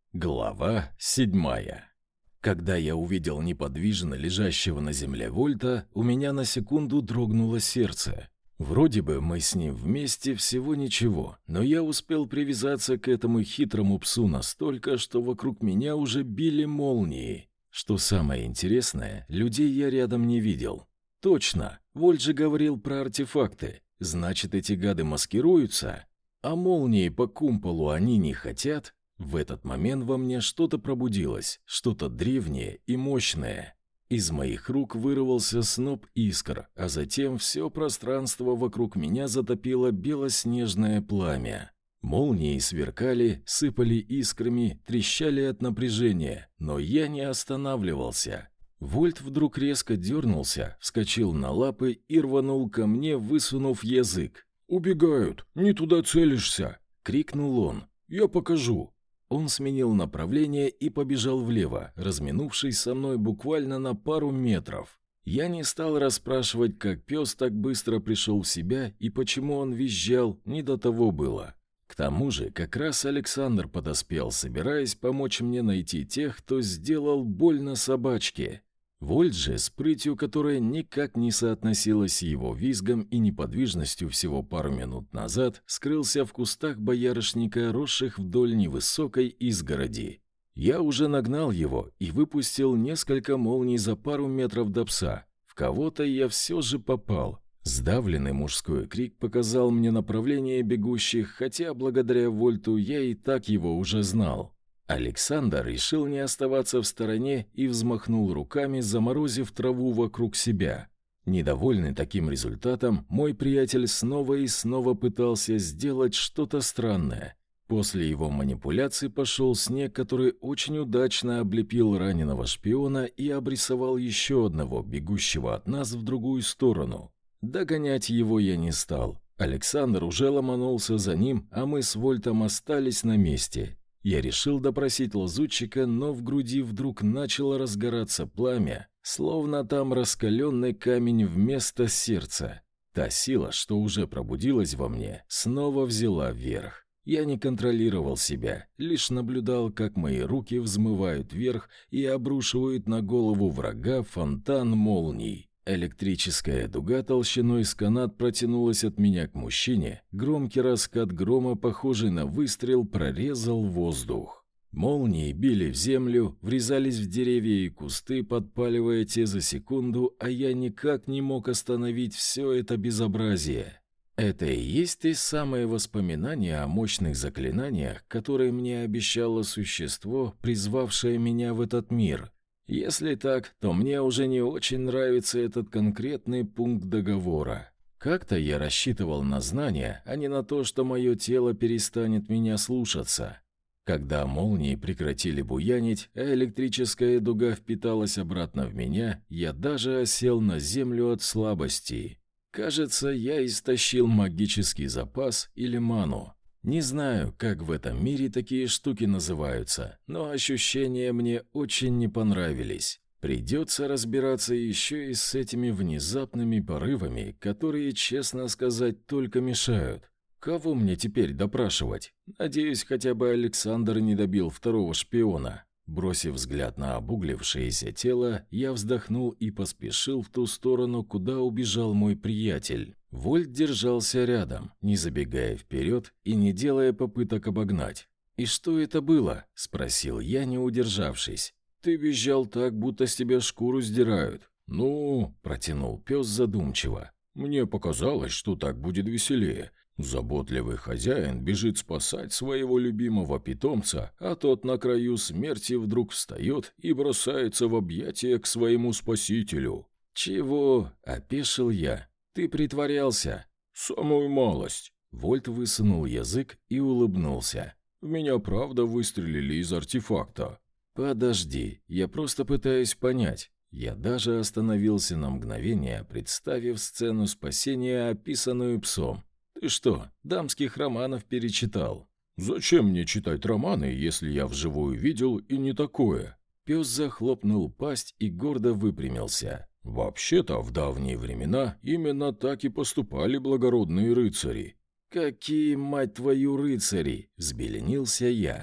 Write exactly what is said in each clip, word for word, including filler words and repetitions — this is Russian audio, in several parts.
Глава седьмая. Когда я увидел неподвижно лежащего на земле Вольта, у меня на секунду дрогнуло сердце. Вроде бы мы с ним вместе всего ничего, но я успел привязаться к этому хитрому псу настолько, что вокруг меня уже били молнии. Что самое интересное, людей я рядом не видел. Точно, Вольт же говорил про артефакты. Значит, эти гады маскируются? А молнии по кумполу они не хотят? В этот момент во мне что-то пробудилось, что-то древнее и мощное. Из моих рук вырвался сноп искр, а затем все пространство вокруг меня затопило белоснежное пламя. Молнии сверкали, сыпали искрами, трещали от напряжения, но я не останавливался. Вольт вдруг резко дернулся, вскочил на лапы и рванул ко мне, высунув язык. «Убегают! Не туда целишься!» — крикнул он. «Я покажу!» Он сменил направление и побежал влево, разминувшись со мной буквально на пару метров. Я не стал расспрашивать, как пес так быстро пришел в себя и почему он визжал, не до того было. К тому же как раз Александр подоспел, собираясь помочь мне найти тех, кто сделал больно собачке. Вольт же, с прытью которой никак не соотносилась с его визгом и неподвижностью всего пару минут назад, скрылся в кустах боярышника, росших вдоль невысокой изгороди. Я уже нагнал его и выпустил несколько молний за пару метров до пса. В кого-то я все же попал. Сдавленный мужской крик показал мне направление бегущих, хотя благодаря Вольту я и так его уже знал. Александр решил не оставаться в стороне и взмахнул руками, заморозив траву вокруг себя. Недовольный таким результатом, мой приятель снова и снова пытался сделать что-то странное. После его манипуляций пошел снег, который очень удачно облепил раненого шпиона и обрисовал еще одного, бегущего от нас в другую сторону. Догонять его я не стал. Александр уже ломанулся за ним, а мы с Вольтом остались на месте. Я решил допросить лазутчика, но в груди вдруг начало разгораться пламя, словно там раскаленный камень вместо сердца. Та сила, что уже пробудилась во мне, снова взяла верх. Я не контролировал себя, лишь наблюдал, как мои руки взмывают вверх и обрушивают на голову врага фонтан молний. Электрическая дуга толщиной с канат протянулась от меня к мужчине. Громкий раскат грома, похожий на выстрел, прорезал воздух. Молнии били в землю, врезались в деревья и кусты, подпаливая те за секунду, а я никак не мог остановить все это безобразие. Это и есть те самые воспоминания о мощных заклинаниях, которые мне обещало существо, призвавшее меня в этот мир. Если так, то мне уже не очень нравится этот конкретный пункт договора. Как-то я рассчитывал на знания, а не на то, что мое тело перестанет меня слушаться. Когда молнии прекратили буянить, а электрическая дуга впиталась обратно в меня, я даже осел на землю от слабости. Кажется, я истощил магический запас или ману. Не знаю, как в этом мире такие штуки называются, но ощущения мне очень не понравились. Придется разбираться еще и с этими внезапными порывами, которые, честно сказать, только мешают. Кого мне теперь допрашивать? Надеюсь, хотя бы Александр не добил второго шпиона. Бросив взгляд на обуглившееся тело, я вздохнул и поспешил в ту сторону, куда убежал мой приятель. Вольт держался рядом, не забегая вперед и не делая попыток обогнать. «И что это было?» – спросил я, не удержавшись. «Ты визжал так, будто с тебя шкуру сдирают». «Ну...» – протянул пес задумчиво. «Мне показалось, что так будет веселее. Заботливый хозяин бежит спасать своего любимого питомца, а тот на краю смерти вдруг встает и бросается в объятия к своему спасителю». «Чего?» – опешил я. «Ты притворялся». «Самую малость». Вольт высунул язык и улыбнулся. «В меня правда выстрелили из артефакта». «Подожди, я просто пытаюсь понять». Я даже остановился на мгновение, представив сцену спасения, описанную псом. «Ты что, дамских романов перечитал?» «Зачем мне читать романы, если я вживую видел и не такое?» Пес захлопнул пасть и гордо выпрямился. «Вообще-то, в давние времена именно так и поступали благородные рыцари». «Какие, мать твою, рыцари!» – взбеленился я. «Ты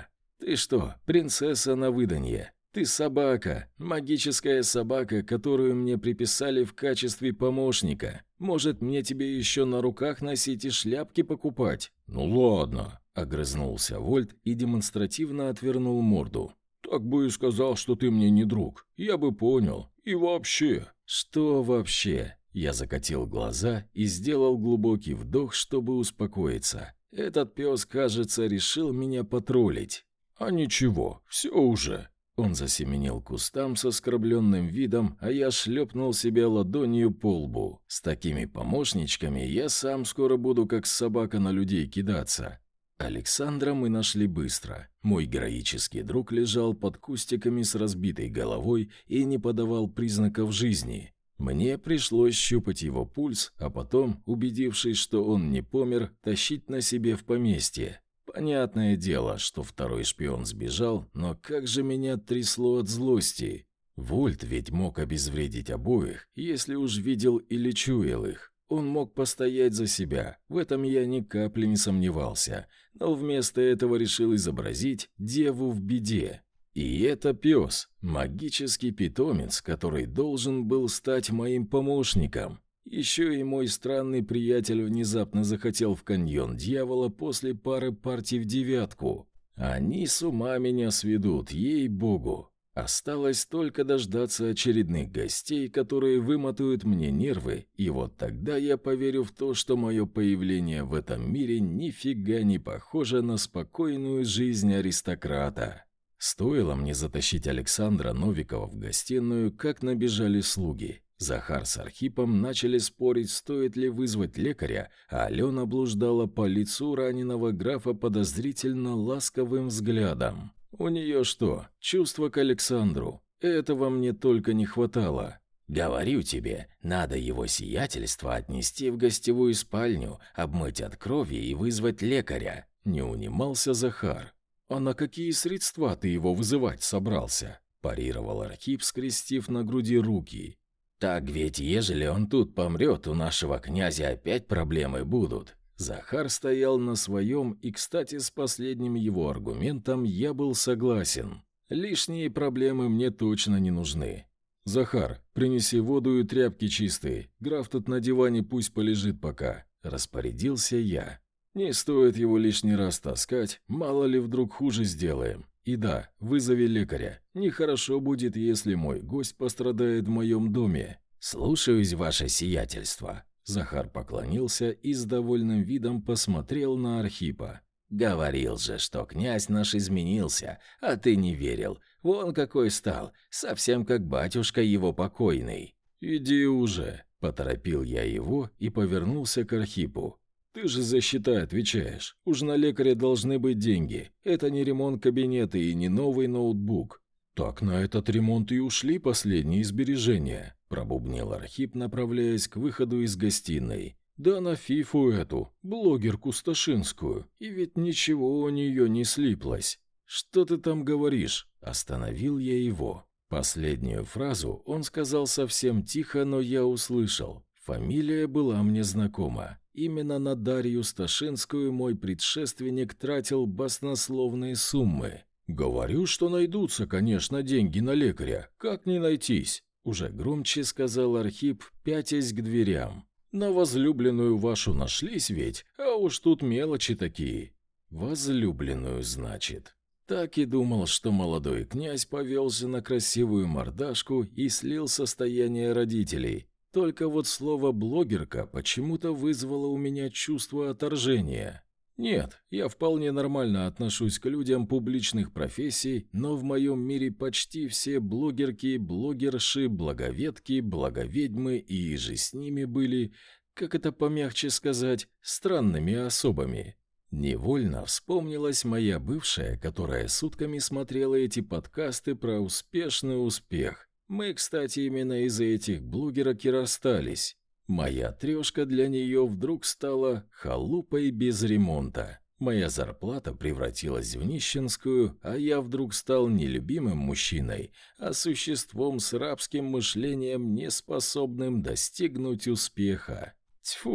Ты что, принцесса на выданье? Ты собака, магическая собака, которую мне приписали в качестве помощника. Может, мне тебе еще на руках носить и шляпки покупать? Ну ладно, огрызнулся Вольт и демонстративно отвернул морду. Так бы и сказал, что ты мне не друг. Я бы понял. И вообще... Что вообще? Я закатил глаза и сделал глубокий вдох, чтобы успокоиться. Этот пес, кажется, решил меня потроллить. А ничего, все уже. Он засеменил к кустам с оскорбленным видом, а я шлепнул себя ладонью по лбу. С такими помощничками я сам скоро буду как собака на людей кидаться. Александра мы нашли быстро. Мой героический друг лежал под кустиками с разбитой головой и не подавал признаков жизни. Мне пришлось щупать его пульс, а потом, убедившись, что он не помер, тащить на себе в поместье. Понятное дело, что второй шпион сбежал, но как же меня трясло от злости. Вольт ведь мог обезвредить обоих, если уж видел или чуял их. Он мог постоять за себя, в этом я ни капли не сомневался, но вместо этого решил изобразить деву в беде. И это пес, магический питомец, который должен был стать моим помощником. Еще и мой странный приятель внезапно захотел в каньон дьявола после пары партий в девятку. Они с ума меня сведут, ей-богу. Осталось только дождаться очередных гостей, которые вымотают мне нервы, и вот тогда я поверю в то, что мое появление в этом мире нифига не похоже на спокойную жизнь аристократа. Стоило мне затащить Александра Новикова в гостиную, как набежали слуги. Захар с Архипом начали спорить, стоит ли вызвать лекаря, а Алена блуждала по лицу раненого графа подозрительно ласковым взглядом. У нее что, чувство к Александру? Этого мне только не хватало. «Говорю тебе, надо его сиятельство отнести в гостевую спальню, обмыть от крови и вызвать лекаря», — не унимался Захар. «А на какие средства ты его вызывать собрался?» — парировал Архип, скрестив на груди руки. «Так ведь, ежели он тут помрет, у нашего князя опять проблемы будут». Захар стоял на своем, и, кстати, с последним его аргументом я был согласен. Лишние проблемы мне точно не нужны. «Захар, принеси воду и тряпки чистые. Граф тут на диване пусть полежит пока», — распорядился я. «Не стоит его лишний раз таскать, мало ли вдруг хуже сделаем. И да, вызови лекаря. Нехорошо будет, если мой гость пострадает в моем доме». «Слушаюсь, ваше сиятельство». Захар поклонился и с довольным видом посмотрел на Архипа. «Говорил же, что князь наш изменился, а ты не верил. Вон какой стал, совсем как батюшка его покойный». «Иди уже», — поторопил я его и повернулся к Архипу. «Ты же за счета отвечаешь. Уж на лекаря должны быть деньги. Это не ремонт кабинета и не новый ноутбук». «Так на этот ремонт и ушли последние сбережения», — пробубнил Архип, направляясь к выходу из гостиной. «Да на фифу эту, блогерку Сташинскую, и ведь ничего у нее не слиплось». «Что ты там говоришь?» — остановил я его. Последнюю фразу он сказал совсем тихо, но я услышал. Фамилия была мне знакома. Именно на Дарью Сташинскую мой предшественник тратил баснословные суммы. «Говорю, что найдутся, конечно, деньги на лекаря. Как не найтись?» Уже громче сказал Архип, пятясь к дверям. «На возлюбленную вашу нашлись ведь, а уж тут мелочи такие». «Возлюбленную, значит». Так и думал, что молодой князь повелся на красивую мордашку и слил состояние родителей. Только вот слово «блогерка» почему-то вызвало у меня чувство отторжения. Нет, я вполне нормально отношусь к людям публичных профессий, но в моем мире почти все блогерки, блогерши, благоветки, благоведьмы и же с ними были, как это помягче сказать, странными особами. Невольно вспомнилась моя бывшая, которая сутками смотрела эти подкасты про успешный успех. Мы, кстати, именно из-за этих блогерок и расстались. Моя трешка для нее вдруг стала халупой без ремонта. Моя зарплата превратилась в нищенскую, а я вдруг стал не любимым мужчиной, а существом с рабским мышлением, неспособным достигнуть успеха. Тьфу,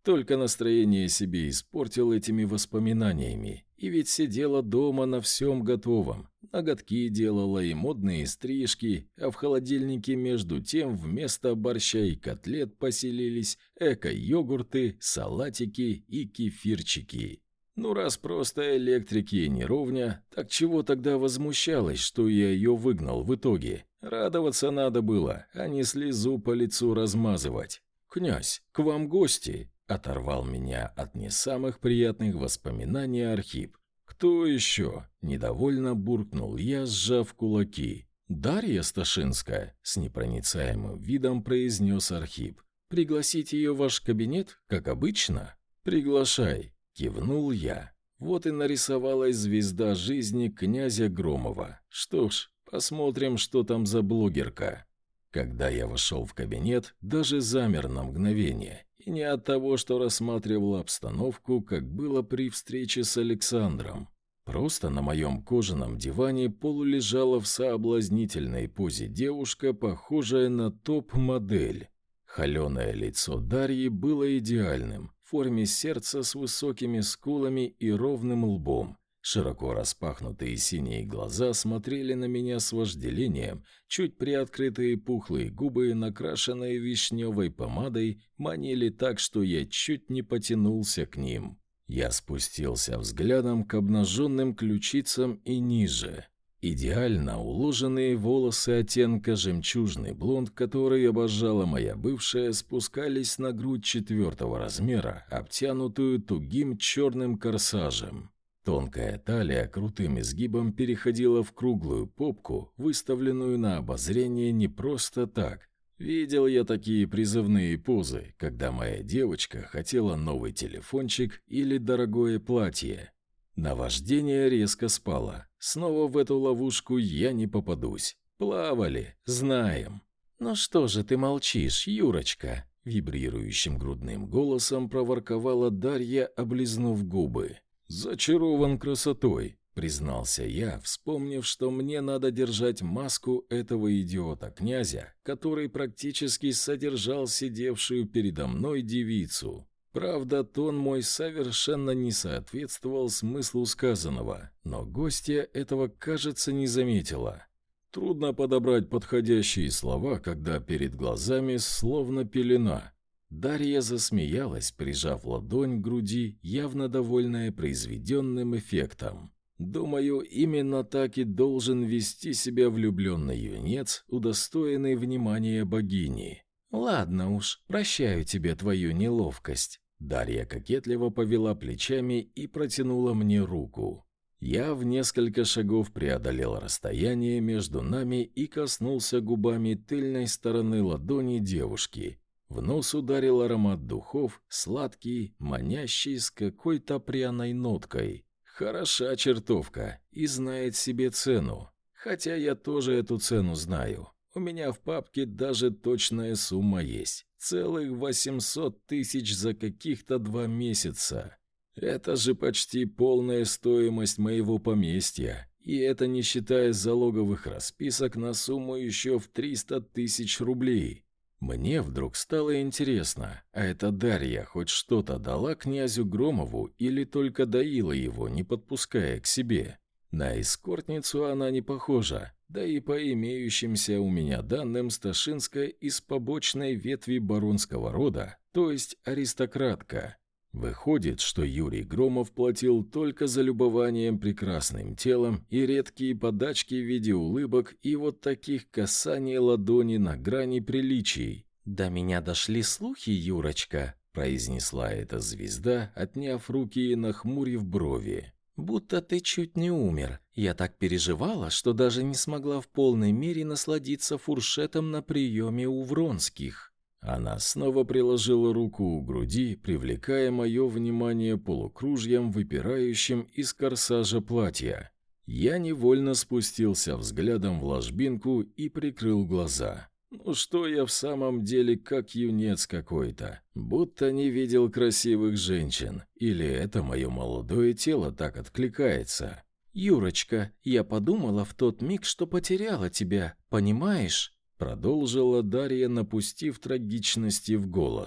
Только настроение себе испортил этими воспоминаниями. И ведь сидела дома на всем готовом. Ноготки делала и модные стрижки, а в холодильнике между тем вместо борща и котлет поселились эко-йогурты, салатики и кефирчики. Ну раз просто электрики и неровня, так чего тогда возмущалась, что я ее выгнал в итоге? Радоваться надо было, а не слезу по лицу размазывать. «Князь, к вам гости!» — оторвал меня от не самых приятных воспоминаний Архип. «Кто еще?» — недовольно буркнул я, сжав кулаки. «Дарья Сташинская», — с непроницаемым видом произнес Архип. «Пригласить ее в ваш кабинет, как обычно?» «Приглашай», — кивнул я. Вот и нарисовалась звезда жизни князя Громова. Что ж, посмотрим, что там за блогерка. Когда я вошел в кабинет, даже замер на мгновение. И не от того, что рассматривал обстановку, как было при встрече с Александром. Просто на моем кожаном диване полулежала в соблазнительной позе девушка, похожая на топ-модель. Холеное лицо Дарьи было идеальным, в форме сердца с высокими скулами и ровным лбом. Широко распахнутые синие глаза смотрели на меня с вожделением, чуть приоткрытые пухлые губы, накрашенные вишневой помадой, манили так, что я чуть не потянулся к ним. Я спустился взглядом к обнаженным ключицам и ниже. Идеально уложенные волосы оттенка жемчужный блонд, который обожала моя бывшая, спускались на грудь четвертого размера, обтянутую тугим черным корсажем. Тонкая талия крутым изгибом переходила в круглую попку, выставленную на обозрение не просто так. Видел я такие призывные позы, когда моя девочка хотела новый телефончик или дорогое платье. Наваждение резко спало. Снова в эту ловушку я не попадусь. Плавали, знаем. «Ну что же ты молчишь, Юрочка?» Вибрирующим грудным голосом проворковала Дарья, облизнув губы. «Зачарован красотой», — признался я, вспомнив, что мне надо держать маску этого идиота-князя, который практически содержал сидевшую передо мной девицу. Правда, тон мой совершенно не соответствовал смыслу сказанного, но гостья этого, кажется, не заметила. Трудно подобрать подходящие слова, когда перед глазами словно пелена. Дарья засмеялась, прижав ладонь к груди, явно довольная произведенным эффектом. Думаю, именно так и должен вести себя влюбленный юнец, удостоенный внимания богини. «Ладно уж, прощаю тебе твою неловкость». Дарья кокетливо повела плечами и протянула мне руку. Я в несколько шагов преодолел расстояние между нами и коснулся губами тыльной стороны ладони девушки. В нос ударил аромат духов, сладкий, манящий, с какой-то пряной ноткой. Хороша чертовка и знает себе цену. Хотя я тоже эту цену знаю. У меня в папке даже точная сумма есть. Целых восемьсот тысяч за каких-то два месяца. Это же почти полная стоимость моего поместья. И это не считая залоговых расписок на сумму еще в триста тысяч рублей. Мне вдруг стало интересно, а эта Дарья хоть что-то дала князю Громову или только доила его, не подпуская к себе? На эскортницу она не похожа, да и по имеющимся у меня данным Сташинская из побочной ветви баронского рода, то есть аристократка. Выходит, что Юрий Громов платил только за любованием прекрасным телом и редкие подачки в виде улыбок и вот таких касаний ладони на грани приличий. «До меня дошли слухи, Юрочка», — произнесла эта звезда, отняв руки и нахмурив брови. «Будто ты чуть не умер. Я так переживала, что даже не смогла в полной мере насладиться фуршетом на приеме у Вронских». Она снова приложила руку к груди, привлекая мое внимание полукружьем, выпирающим из корсажа платья. Я невольно спустился взглядом в ложбинку и прикрыл глаза. Ну что я в самом деле как юнец какой-то, будто не видел красивых женщин, или это мое молодое тело так откликается. «Юрочка, я подумала в тот миг, что потеряла тебя, понимаешь?» Продолжила Дарья, напустив трагичности в голос.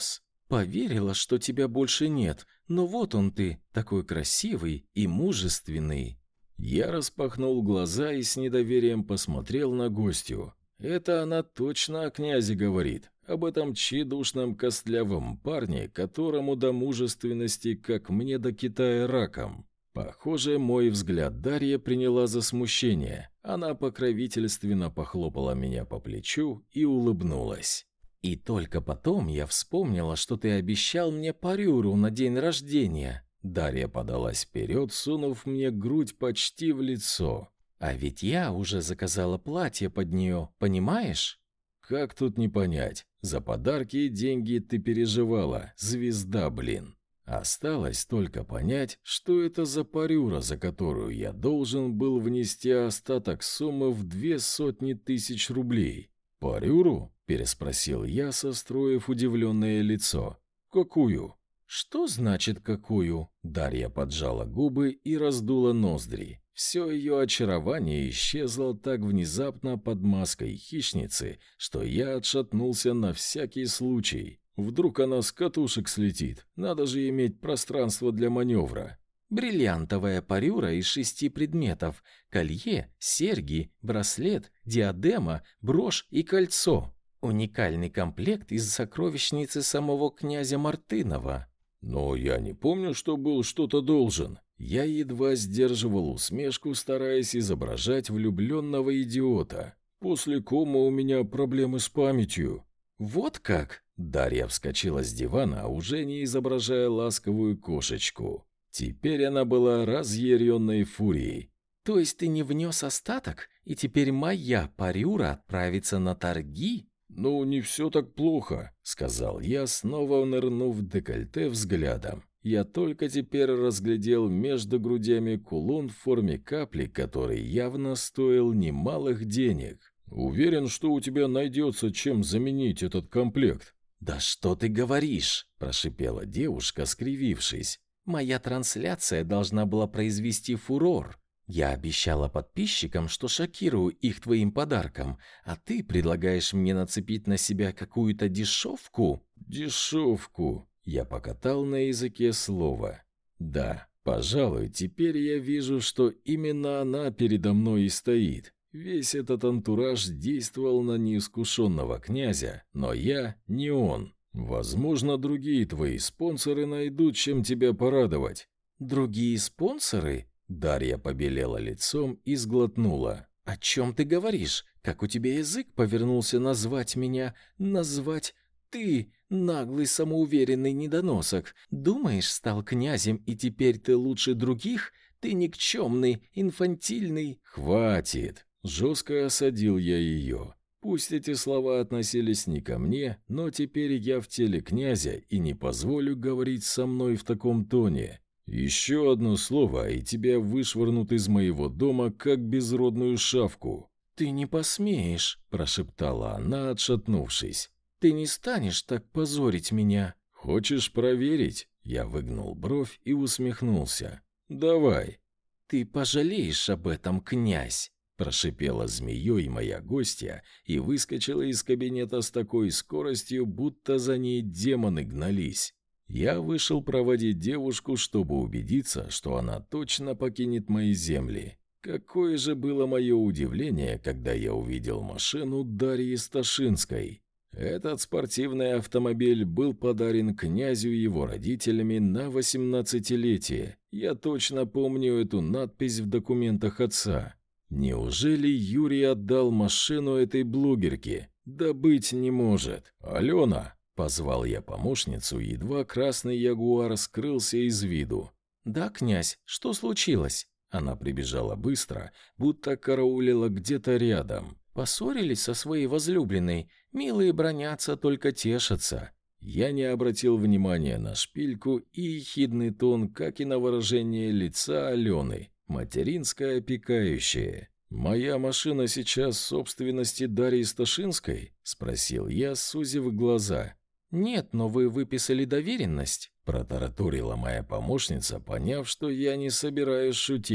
Поверила, что тебя больше нет, но вот он ты, такой красивый и мужественный». Я распахнул глаза и с недоверием посмотрел на гостью. Это она точно о князе говорит, об этом тщедушном костлявом парне, которому до мужественности, как мне до Китая раком. Похоже, мой взгляд Дарья приняла за смущение. Она покровительственно похлопала меня по плечу и улыбнулась. «И только потом я вспомнила, что ты обещал мне парюру на день рождения». Дарья подалась вперед, сунув мне грудь почти в лицо. «А ведь я уже заказала платье под нее, понимаешь?» «Как тут не понять? За подарки и деньги ты переживала, звезда, блин. Осталось только понять, что это за парюра, за которую я должен был внести остаток суммы в две сотни тысяч рублей». «Парюру?» – переспросил я, состроив удивленное лицо. «Какую?» «Что значит «какую»?» Дарья поджала губы и раздула ноздри. Все ее очарование исчезло так внезапно под маской хищницы, что я отшатнулся на всякий случай. Вдруг она с катушек слетит, надо же иметь пространство для маневра. «Бриллиантовая парюра из шести предметов: колье, серьги, браслет, диадема, брошь и кольцо. Уникальный комплект из сокровищницы самого князя Мартынова». «Но я не помню, что был что-то должен». Я едва сдерживал усмешку, стараясь изображать влюбленного идиота. После кома у меня проблемы с памятью. «Вот как?» Дарья вскочила с дивана, уже не изображая ласковую кошечку. Теперь она была разъяренной фурией. «То есть ты не внес остаток, и теперь моя парюра отправится на торги?» «Ну, не все так плохо», — сказал я, снова нырнув в декольте взглядом. Я только теперь разглядел между грудями кулон в форме капли, который явно стоил немалых денег. «Уверен, что у тебя найдется чем заменить этот комплект». «Да что ты говоришь?» – прошипела девушка, скривившись. «Моя трансляция должна была произвести фурор. Я обещала подписчикам, что шокирую их твоим подарком, а ты предлагаешь мне нацепить на себя какую-то дешевку?» «Дешевку». Я покатал на языке слово. «Да, пожалуй, теперь я вижу, что именно она передо мной и стоит. Весь этот антураж действовал на неискушенного князя, но я не он. Возможно, другие твои спонсоры найдут, чем тебя порадовать». «Другие спонсоры?» Дарья побелела лицом и сглотнула. «О чем ты говоришь? Как у тебя язык повернулся назвать меня? Назвать ты, наглый самоуверенный недоносок? Думаешь, стал князем, и теперь ты лучше других? Ты никчемный, инфантильный...» «Хватит!» Жестко осадил я ее. Пусть эти слова относились не ко мне, но теперь я в теле князя и не позволю говорить со мной в таком тоне. Еще одно слово, и тебя вышвырнут из моего дома, как безродную шавку. «Ты не посмеешь», – прошептала она, отшатнувшись. «Ты не станешь так позорить меня». «Хочешь проверить?» Я выгнул бровь и усмехнулся. «Давай». «Ты пожалеешь об этом, князь», – прошипела змеей моя гостья и выскочила из кабинета с такой скоростью, будто за ней демоны гнались. Я вышел проводить девушку, чтобы убедиться, что она точно покинет мои земли. Какое же было мое удивление, когда я увидел машину Дарьи Сташинской. Этот спортивный автомобиль был подарен князю его родителями на восемнадцатилетие. Я точно помню эту надпись в документах отца. Неужели Юрий отдал машину этой блогерке? Да быть не может. «Алена!» – позвал я помощницу, едва красный ягуар скрылся из виду. «Да, князь, что случилось?» Она прибежала быстро, будто караулила где-то рядом. «Поссорились со своей возлюбленной. Милые бранятся, только тешатся». Я не обратил внимания на шпильку и ехидный тон, как и на выражение лица Алены, материнское опекающее. «Моя машина сейчас в собственности Дарьи Сташинской?» – спросил я, сузив глаза. «Нет, но вы выписали доверенность», – протараторила моя помощница, поняв, что я не собираюсь шутить.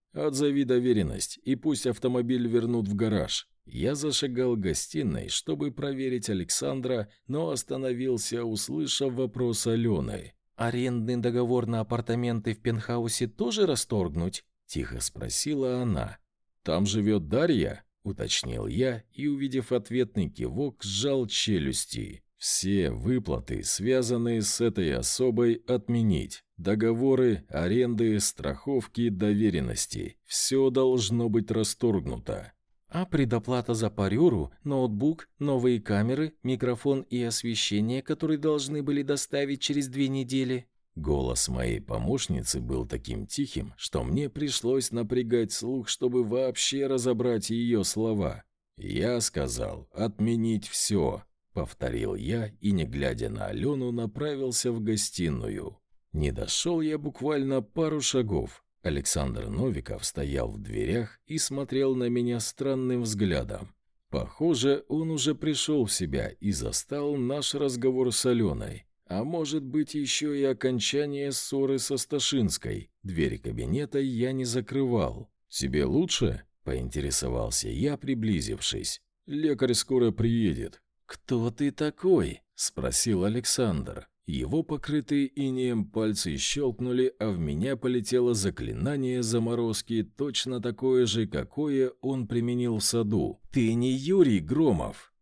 Отзови доверенность, и пусть автомобиль вернут в гараж». Я зашагал к гостиной, чтобы проверить Александра, но остановился, услышав вопрос Алены. «Арендный договор на апартаменты в пентхаусе тоже расторгнуть?» – тихо спросила она. «Там живет Дарья?» – уточнил я и, увидев ответный кивок, сжал челюсти. «Все выплаты, связанные с этой особой, отменить. Договоры, аренды, страховки, доверенности. Все должно быть расторгнуто». «А предоплата за парюру, ноутбук, новые камеры, микрофон и освещение, которые должны были доставить через две недели?» Голос моей помощницы был таким тихим, что мне пришлось напрягать слух, чтобы вообще разобрать ее слова. «Я сказал, отменить все», — повторил я и, не глядя на Алену, направился в гостиную. Не дошел я буквально пару шагов. Александр Новиков стоял в дверях и смотрел на меня странным взглядом. Похоже, он уже пришел в себя и застал наш разговор с Аленой. А может быть, еще и окончание ссоры со Сташинской. Дверь кабинета я не закрывал. «Тебе лучше?» – поинтересовался я, приблизившись. «Лекарь скоро приедет». «Кто ты такой?» – спросил Александр. Его покрытые инеем пальцы щелкнули, а в меня полетело заклинание заморозки, точно такое же, какое он применил в саду. «Ты не Юрий Громов!»